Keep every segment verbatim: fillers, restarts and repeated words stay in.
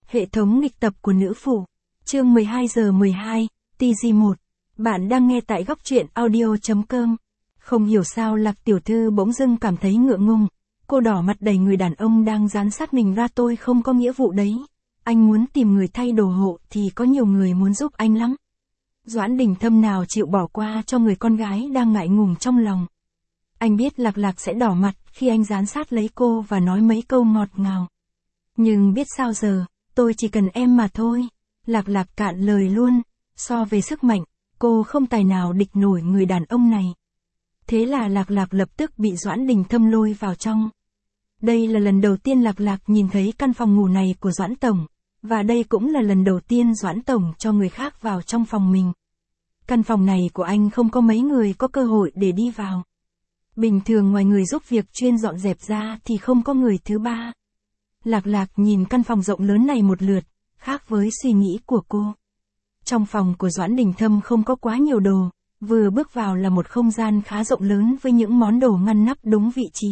Hệ thống nghịch tập của nữ phụ. Chương mười hai giờ mười hai, tê giê một. Bạn đang nghe tại góc truyện audio chấm com. Không hiểu sao Lạc tiểu thư bỗng dưng cảm thấy ngượng ngùng. Cô đỏ mặt đẩy người đàn ông đang dán sát mình ra. Tôi không có nghĩa vụ đấy. Anh muốn tìm người thay đồ hộ thì có nhiều người muốn giúp anh lắm. Doãn Đình Thâm nào chịu bỏ qua cho người con gái đang ngại ngùng trong lòng. Anh biết Lạc Lạc sẽ đỏ mặt khi anh dán sát lấy cô và nói mấy câu ngọt ngào. Nhưng biết sao giờ, tôi chỉ cần em mà thôi. Lạc Lạc cạn lời luôn. So về sức mạnh, cô không tài nào địch nổi người đàn ông này. Thế là Lạc Lạc lập tức bị Doãn Đình Thâm lôi vào trong. Đây là lần đầu tiên Lạc Lạc nhìn thấy căn phòng ngủ này của Doãn Tổng. Và đây cũng là lần đầu tiên Doãn Tổng cho người khác vào trong phòng mình. Căn phòng này của anh không có mấy người có cơ hội để đi vào. Bình thường ngoài người giúp việc chuyên dọn dẹp ra thì không có người thứ ba. Lạc Lạc nhìn căn phòng rộng lớn này một lượt, khác với suy nghĩ của cô. Trong phòng của Doãn Đình Thâm không có quá nhiều đồ, vừa bước vào là một không gian khá rộng lớn với những món đồ ngăn nắp đúng vị trí.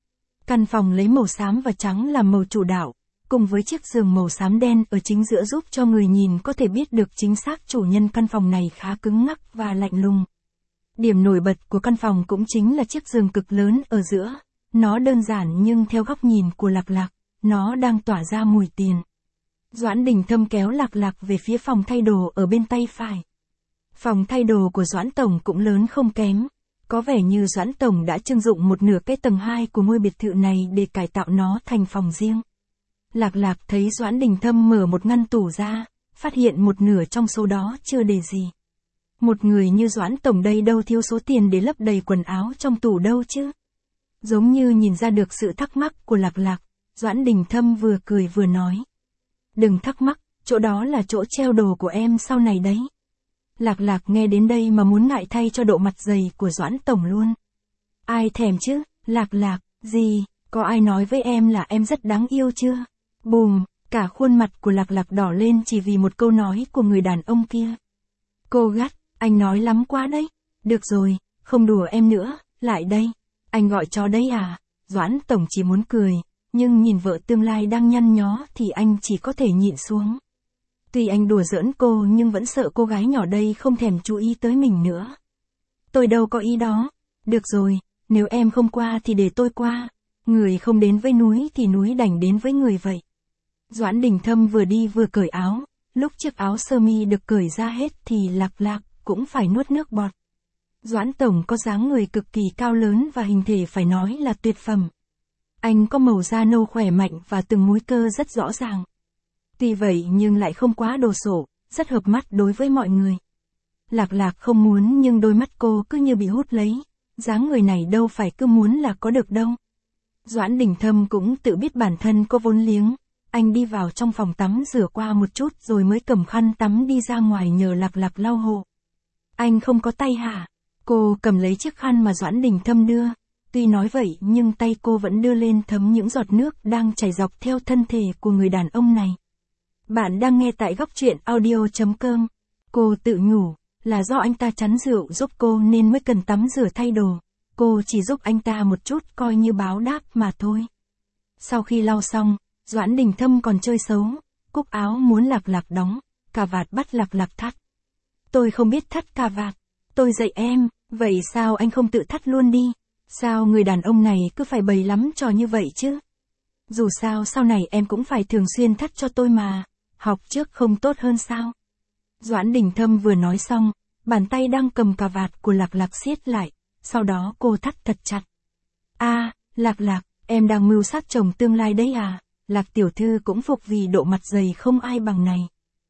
Căn phòng lấy màu xám và trắng làm màu chủ đạo, cùng với chiếc giường màu xám đen ở chính giữa giúp cho người nhìn có thể biết được chính xác chủ nhân căn phòng này khá cứng ngắc và lạnh lùng. Điểm nổi bật của căn phòng cũng chính là chiếc giường cực lớn ở giữa. Nó đơn giản nhưng theo góc nhìn của Lạc Lạc, nó đang tỏa ra mùi tiền. Doãn Đình Thâm kéo Lạc Lạc về phía phòng thay đồ ở bên tay phải. Phòng thay đồ của Doãn Tổng cũng lớn không kém. Có vẻ như Doãn Tổng đã trưng dụng một nửa cái tầng hai của ngôi biệt thự này để cải tạo nó thành phòng riêng. Lạc Lạc thấy Doãn Đình Thâm mở một ngăn tủ ra, phát hiện một nửa trong số đó chưa để gì. Một người như Doãn Tổng đây đâu thiếu số tiền để lấp đầy quần áo trong tủ đâu chứ. Giống như nhìn ra được sự thắc mắc của Lạc Lạc, Doãn Đình Thâm vừa cười vừa nói. Đừng thắc mắc, chỗ đó là chỗ treo đồ của em sau này đấy. Lạc Lạc nghe đến đây mà muốn ngại thay cho độ mặt dày của Doãn Tổng luôn. Ai thèm chứ, Lạc Lạc, gì, có ai nói với em là em rất đáng yêu chưa? Bùm, cả khuôn mặt của Lạc Lạc đỏ lên chỉ vì một câu nói của người đàn ông kia. Cô gắt, anh nói lắm quá đấy. Được rồi, không đùa em nữa, lại đây. Anh gọi cho đấy à? Doãn Tổng chỉ muốn cười, nhưng nhìn vợ tương lai đang nhăn nhó thì anh chỉ có thể nhịn xuống. Tuy anh đùa giỡn cô nhưng vẫn sợ cô gái nhỏ đây không thèm chú ý tới mình nữa. Tôi đâu có ý đó. Được rồi, nếu em không qua thì để tôi qua. Người không đến với núi thì núi đành đến với người vậy. Doãn Đình Thâm vừa đi vừa cởi áo. Lúc chiếc áo sơ mi được cởi ra hết thì Lạc Lạc cũng phải nuốt nước bọt. Doãn Tổng có dáng người cực kỳ cao lớn và hình thể phải nói là tuyệt phẩm. Anh có màu da nâu khỏe mạnh và từng múi cơ rất rõ ràng. Tuy vậy nhưng lại không quá đồ sộ, rất hợp mắt đối với mọi người. Lạc Lạc không muốn nhưng đôi mắt cô cứ như bị hút lấy. Dáng người này đâu phải cứ muốn là có được đâu. Doãn Đình Thâm cũng tự biết bản thân có vốn liếng. Anh đi vào trong phòng tắm rửa qua một chút rồi mới cầm khăn tắm đi ra ngoài nhờ Lạc Lạc lau hộ. Anh không có tay hả? Cô cầm lấy chiếc khăn mà Doãn Đình Thâm đưa. Tuy nói vậy nhưng tay cô vẫn đưa lên thấm những giọt nước đang chảy dọc theo thân thể của người đàn ông này. Bạn đang nghe tại góc truyện audio chấm com. Cô tự nhủ, là do anh ta chắn rượu giúp cô nên mới cần tắm rửa thay đồ. Cô chỉ giúp anh ta một chút coi như báo đáp mà thôi. Sau khi lau xong, Doãn Đình Thâm còn chơi xấu, cúc áo muốn Lạc Lạc đóng, cà vạt bắt Lạc Lạc thắt. Tôi không biết thắt cà vạt, tôi dạy em, vậy sao anh không tự thắt luôn đi? Sao người đàn ông này cứ phải bày lắm trò như vậy chứ? Dù sao sau này em cũng phải thường xuyên thắt cho tôi mà, học trước không tốt hơn sao? Doãn Đình Thâm vừa nói xong, bàn tay đang cầm cà vạt của Lạc Lạc siết lại, sau đó cô thắt thật chặt. A, à, Lạc Lạc, em đang mưu sát chồng tương lai đấy à? Lạc tiểu thư cũng phục vì độ mặt dày không ai bằng này.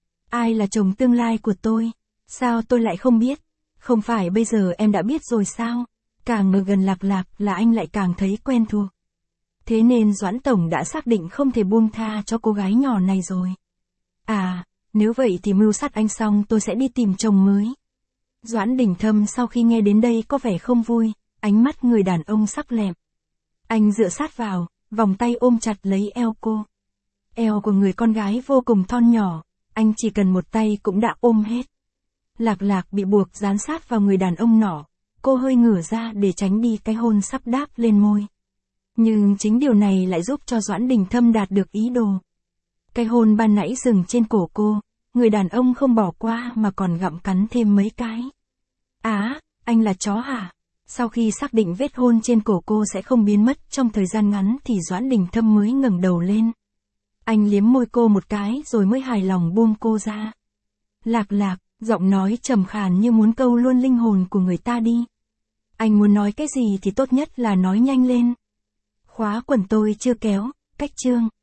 Ai là chồng tương lai của tôi? Sao tôi lại không biết? Không phải bây giờ em đã biết rồi sao? Càng ở gần Lạc Lạc là anh lại càng thấy quen thuộc. Thế nên Doãn Tổng đã xác định không thể buông tha cho cô gái nhỏ này rồi. À, nếu vậy thì mưu sát anh xong tôi sẽ đi tìm chồng mới. Doãn Đình Thâm sau khi nghe đến đây có vẻ không vui, ánh mắt người đàn ông sắc lẹm. Anh dựa sát vào, vòng tay ôm chặt lấy eo cô. Eo của người con gái vô cùng thon nhỏ, anh chỉ cần một tay cũng đã ôm hết. Lạc Lạc bị buộc dán sát vào người đàn ông nọ, cô hơi ngửa ra để tránh đi cái hôn sắp đáp lên môi. Nhưng chính điều này lại giúp cho Doãn Đình Thâm đạt được ý đồ. Cái hôn ban nãy dừng trên cổ cô, người đàn ông không bỏ qua mà còn gặm cắn thêm mấy cái. Á, anh là chó hả? Sau khi xác định vết hôn trên cổ cô sẽ không biến mất trong thời gian ngắn thì Doãn Đình Thâm mới ngẩng đầu lên. Anh liếm môi cô một cái rồi mới hài lòng buông cô ra. Lạc lạc, giọng nói trầm khàn như muốn câu luôn linh hồn của người ta đi. Anh muốn nói cái gì thì tốt nhất là nói nhanh lên. Khóa quần tôi chưa kéo, cách chương.